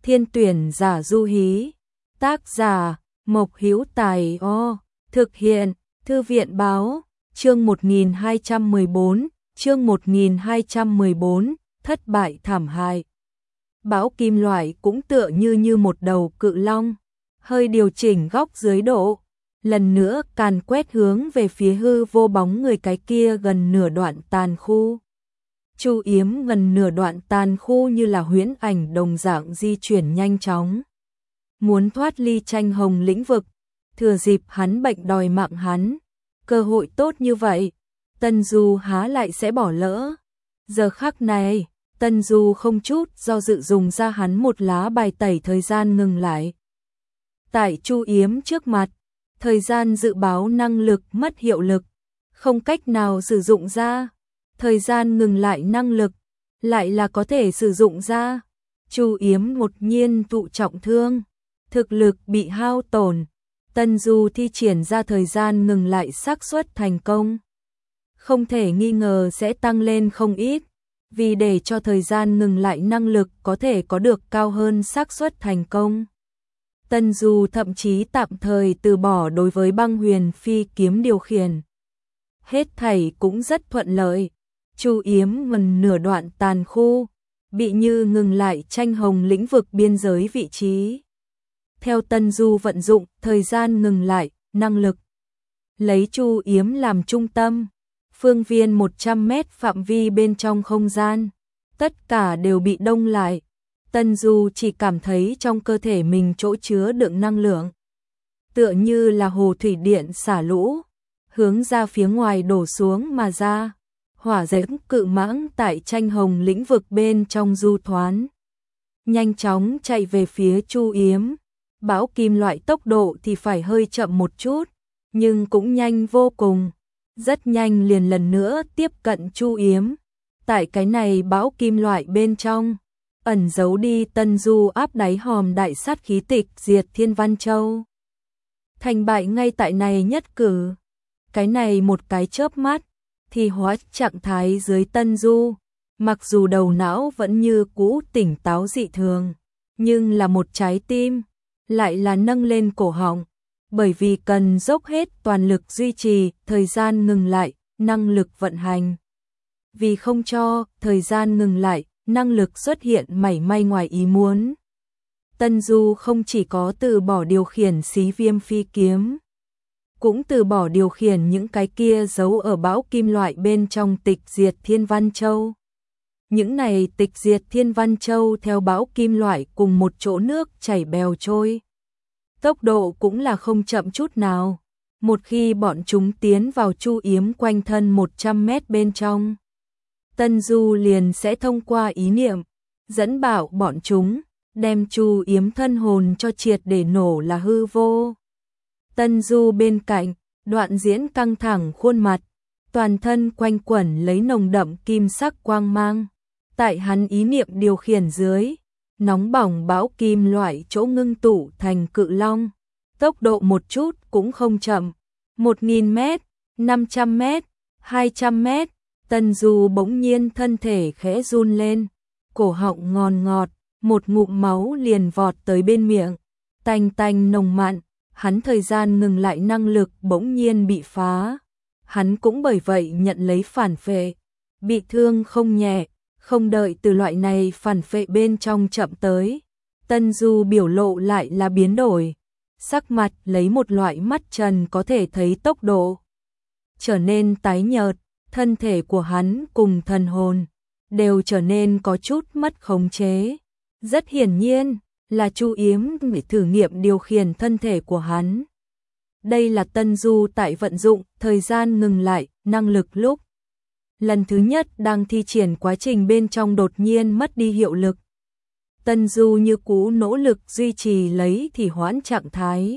Thiên tuyển giả du hí. Tác giả Mộc Hữu Tài. Thực hiện Thư viện báo. Chương 1214, chương 1214, thất bại thảm hại. Bão kim loại cũng tựa như một đầu cự long, hơi điều chỉnh góc dưới độ, lần nữa càn quét hướng về phía hư vô bóng người cái kia gần nửa đoạn tàn khu. Chu Yếm gần nửa đoạn tàn khu như là huyễn ảnh đồng dạng di chuyển nhanh chóng, muốn thoát ly tranh hồng lĩnh vực, thừa dịp hắn bệnh đòi mạng hắn. Cơ hội tốt như vậy, Tân Du há lại sẽ bỏ lỡ. Giờ khắc này, Tân Du không chút do dự dùng ra hắn một lá bài tẩy thời gian ngừng lại. Tại Chu Yếm trước mặt, thời gian dự báo năng lực mất hiệu lực, không cách nào sử dụng ra. Thời gian ngừng lại năng lực, lại là có thể sử dụng ra. Chu Yếm đột nhiên thụ trọng thương, thực lực bị hao tổn. Tân Du thi triển ra thời gian ngừng lại xác suất thành công không thể nghi ngờ sẽ tăng lên không ít, vì để cho thời gian ngừng lại năng lực có thể có được cao hơn xác suất thành công. Tân Du thậm chí tạm thời từ bỏ đối với băng huyền phi kiếm điều khiển. Hết thảy cũng rất thuận lợi. Chu Yếm gần nửa đoạn tàn khu, bị như ngừng lại tranh hồng lĩnh vực biên giới vị trí. Theo Tân Du vận dụng thời gian ngừng lại, năng lực. Lấy Chu Yếm làm trung tâm, phương viên 100 mét phạm vi bên trong không gian, tất cả đều bị đông lại. Tân Du chỉ cảm thấy trong cơ thể mình chỗ chứa đựng năng lượng, tựa như là hồ thủy điện xả lũ, hướng ra phía ngoài đổ xuống mà ra. Hỏa diễm cự mãng tại tranh hồng lĩnh vực bên trong du thoán, nhanh chóng chạy về phía Chu Yếm. Bão kim loại tốc độ thì phải hơi chậm một chút, nhưng cũng nhanh vô cùng, rất nhanh liền lần nữa tiếp cận Chu Yếm. Tại cái này bão kim loại bên trong, ẩn giấu đi Tân Du áp đáy hòm đại sát khí tịch diệt Thiên Văn Châu. Thành bại ngay tại này nhất cử, cái này một cái chớp mắt, thì hóa trạng thái dưới Tân Du. Mặc dù đầu não vẫn như cũ tỉnh táo dị thường, nhưng là một trái tim lại là nâng lên cổ họng, bởi vì cần dốc hết toàn lực duy trì thời gian ngừng lại, năng lực vận hành. Vì không cho thời gian ngừng lại, năng lực xuất hiện mảy may ngoài ý muốn. Tân Du không chỉ có từ bỏ điều khiển xí viêm phi kiếm, cũng từ bỏ điều khiển những cái kia giấu ở bão kim loại bên trong tịch diệt Thiên Văn Châu. Những này tịch diệt Thiên Văn Châu theo bão kim loại cùng một chỗ nước chảy bèo trôi. Tốc độ cũng là không chậm chút nào. Một khi bọn chúng tiến vào Chu Yếm quanh thân 100 mét bên trong, Tân Du liền sẽ thông qua ý niệm, dẫn bảo bọn chúng, đem Chu Yếm thân hồn cho triệt để nổ là hư vô. Tân Du bên cạnh, Đoạn Diễn căng thẳng khuôn mặt, toàn thân quanh quẩn lấy nồng đậm kim sắc quang mang. Tại hắn ý niệm điều khiển dưới, nóng bỏng bão kim loại chỗ ngưng tụ thành cự long, tốc độ một chút cũng không chậm. 1000 mét, 500 mét, 200 mét, Tân Du bỗng nhiên thân thể khẽ run lên, cổ họng ngon ngọt, một ngụm máu liền vọt tới bên miệng, tanh tanh nồng mặn. Hắn thời gian ngừng lại năng lực bỗng nhiên bị phá. Hắn cũng bởi vậy nhận lấy phản phệ, bị thương không nhẹ. Không đợi từ loại này phản phệ bên trong chậm tới, Tân Du biểu lộ lại là biến đổi, sắc mặt lấy một loại mắt trần có thể thấy tốc độ trở nên tái nhợt, thân thể của hắn cùng thần hồn đều trở nên có chút mất khống chế. Rất hiển nhiên là Chu Yếm để thử nghiệm điều khiển thân thể của hắn. Đây là Tân Du tại vận dụng thời gian ngừng lại năng lực lúc lần thứ nhất đang thi triển quá trình bên trong đột nhiên mất đi hiệu lực. Tân Du như cũ nỗ lực duy trì lấy thì hoãn trạng thái.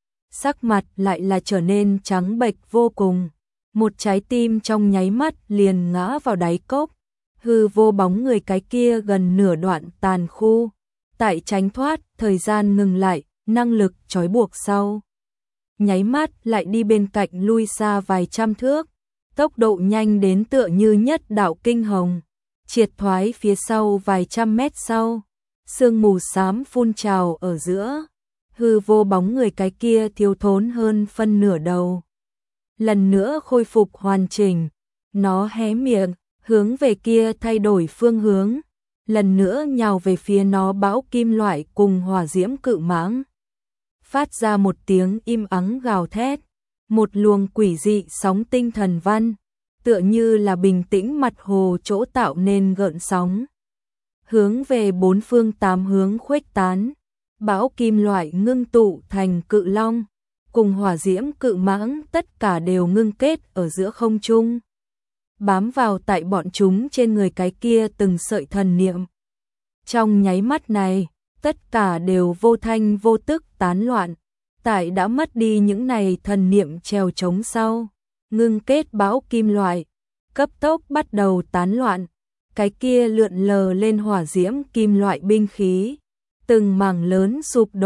Sắc mặt lại là trở nên trắng bệch vô cùng. Một trái tim trong nháy mắt liền ngã vào đáy cốc. Hư vô bóng người cái kia gần nửa đoạn tàn khu. Tại tránh thoát thời gian ngừng lại, năng lực trói buộc sau. Nháy mắt lại đi bên cạnh lui xa vài trăm thước. Tốc độ nhanh đến tựa như nhất đạo kinh hồng, triệt thoái phía sau vài trăm mét sau, sương mù xám phun trào ở giữa, hư vô bóng người cái kia thiếu thốn hơn phân nửa đầu. Lần nữa khôi phục hoàn chỉnh, nó hé miệng, hướng về kia thay đổi phương hướng, lần nữa nhào về phía nó bão kim loại cùng hỏa diễm cự mãng. Phát ra một tiếng im ắng gào thét, một luồng quỷ dị sóng tinh thần văn, tựa như là bình tĩnh mặt hồ chỗ tạo nên gợn sóng. Hướng về bốn phương tám hướng khuếch tán, bão kim loại ngưng tụ thành cự long, cùng hỏa diễm cự mãng tất cả đều ngưng kết ở giữa không trung, bám vào tại bọn chúng trên người cái kia từng sợi thần niệm. Trong nháy mắt này, tất cả đều vô thanh vô tức tán loạn, tại đã mất đi những này thần niệm trèo trống sau, ngưng kết bão kim loại, cấp tốc bắt đầu tán loạn, cái kia lượn lờ lên hỏa diễm kim loại binh khí, từng mảng lớn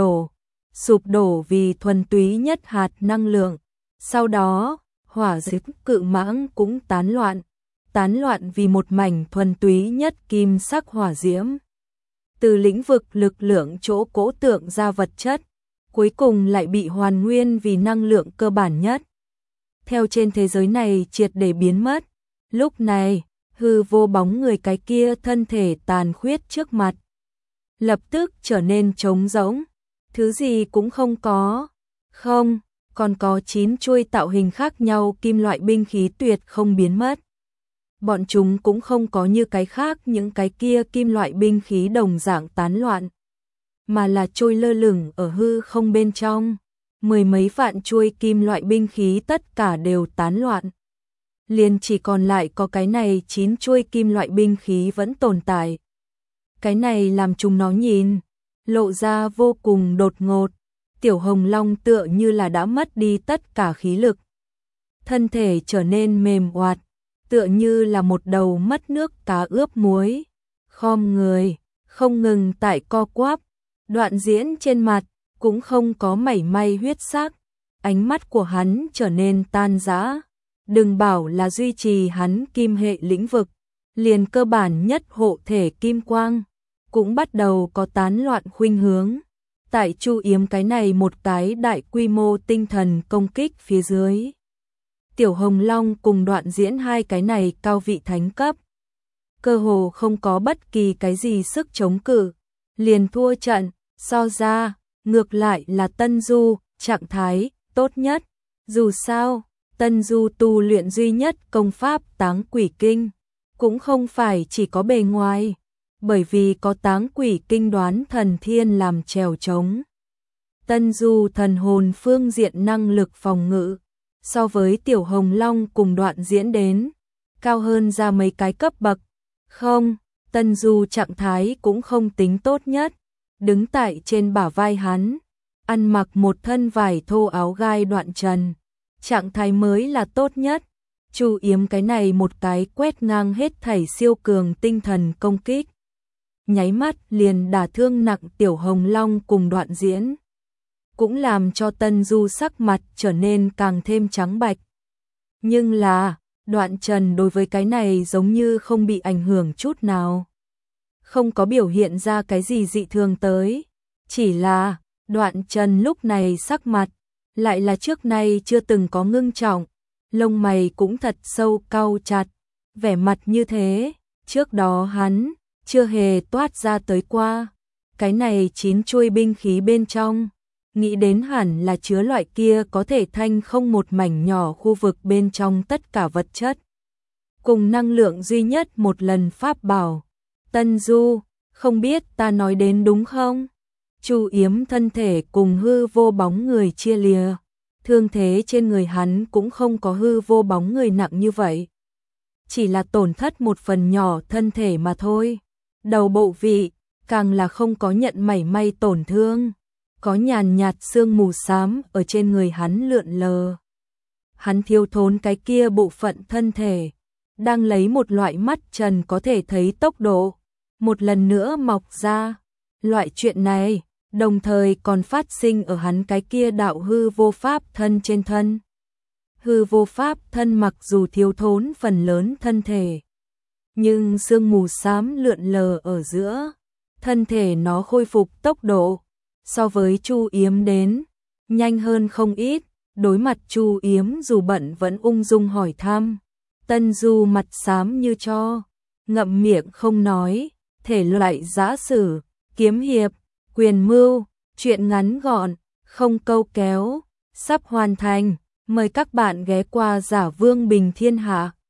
sụp đổ vì thuần túy nhất hạt năng lượng. Sau đó, hỏa diễm cự mãng cũng tán loạn vì một mảnh thuần túy nhất kim sắc hỏa diễm. Từ lĩnh vực lực lượng chỗ cỗ tượng ra vật chất, cuối cùng lại bị hoàn nguyên vì năng lượng cơ bản nhất. Theo trên thế giới này triệt để biến mất, lúc này, hư vô bóng người cái kia thân thể tàn khuyết trước mặt, lập tức trở nên trống rỗng, thứ gì cũng không có. Không, còn có 9 chuôi tạo hình khác nhau kim loại binh khí tuyệt không biến mất. Bọn chúng cũng không có như cái khác những cái kia kim loại binh khí đồng dạng tán loạn, mà là trôi lơ lửng ở hư không bên trong. Mười mấy vạn chuôi kim loại binh khí tất cả đều tán loạn. Liền chỉ còn lại có cái này 9 chuôi kim loại binh khí vẫn tồn tại. Cái này làm chúng nó nhìn, lộ ra vô cùng đột ngột. Tiểu Hồng Long tựa như là đã mất đi tất cả khí lực. Thân thể trở nên mềm oạt, tựa như là một đầu mất nước cá ướp muối. Khom người, không ngừng tại co quắp, Đoạn Diễn trên mặt cũng không có mảy may huyết sắc, ánh mắt của hắn trở nên tan rã. Đừng bảo là duy trì hắn kim hệ lĩnh vực, liền cơ bản nhất hộ thể kim quang cũng bắt đầu có tán loạn khuynh hướng. Tại Chu Yếm cái này một cái đại quy mô tinh thần công kích phía dưới, Tiểu Hồng Long cùng Đoạn Diễn hai cái này cao vị thánh cấp, cơ hồ không có bất kỳ cái gì sức chống cự, liền thua trận. So ra, ngược lại là Tân Du, trạng thái tốt nhất. Dù sao, Tân Du tu luyện duy nhất công pháp Táng Quỷ Kinh, cũng không phải chỉ có bề ngoài, bởi vì có Táng Quỷ Kinh đoán thần thiên làm chèo chống. Tân Du thần hồn phương diện năng lực phòng ngự, so với Tiểu Hồng Long cùng Đoạn Diễn đến, cao hơn ra mấy cái cấp bậc. Không, Tân Du trạng thái cũng không tính tốt nhất. Đứng tại trên bả vai hắn, ăn mặc một thân vải thô áo gai Đoạn Trần, trạng thái mới là tốt nhất. Chu Yếm cái này một cái quét ngang hết thảy siêu cường tinh thần công kích, nháy mắt liền đả thương nặng Tiểu Hồng Long cùng Đoạn Diễn, cũng làm cho Tân Du sắc mặt trở nên càng thêm trắng bạch. Nhưng là, Đoạn Trần đối với cái này giống như không bị ảnh hưởng chút nào, không có biểu hiện ra cái gì dị thường tới, chỉ là Đoạn Trần lúc này sắc mặt lại là trước nay chưa từng có ngưng trọng, lông mày cũng thật sâu cau chặt, vẻ mặt như thế, trước đó hắn chưa hề toát ra tới qua. Cái này 9 chuôi binh khí bên trong, nghĩ đến hẳn là chứa loại kia có thể thanh không một mảnh nhỏ khu vực bên trong tất cả vật chất, cùng năng lượng duy nhất một lần pháp bảo. Tân Du, không biết ta nói đến đúng không? Chu Yếm thân thể cùng hư vô bóng người chia lìa, thương thế trên người hắn cũng không có hư vô bóng người nặng như vậy, chỉ là tổn thất một phần nhỏ thân thể mà thôi. Đầu bộ vị càng là không có nhận mảy may tổn thương, có nhàn nhạt sương mù xám ở trên người hắn lượn lờ. Hắn thiếu thốn cái kia bộ phận thân thể, đang lấy một loại mắt trần có thể thấy tốc độ một lần nữa mọc ra. Loại chuyện này đồng thời còn phát sinh ở hắn cái kia đạo hư vô pháp thân trên thân. Hư vô pháp thân mặc dù thiếu thốn phần lớn thân thể, nhưng sương mù xám lượn lờ ở giữa, thân thể nó khôi phục tốc độ so với Chu Yếm đến nhanh hơn không ít. Đối mặt Chu Yếm dù bận vẫn ung dung hỏi thăm. Tân Du mặt xám như tro, ngậm miệng không nói. Thể loại giã sử, kiếm hiệp, quyền mưu, truyện ngắn gọn, không câu kéo, sắp hoàn thành. Mời các bạn ghé qua Giả Vương Bình Thiên Hạ.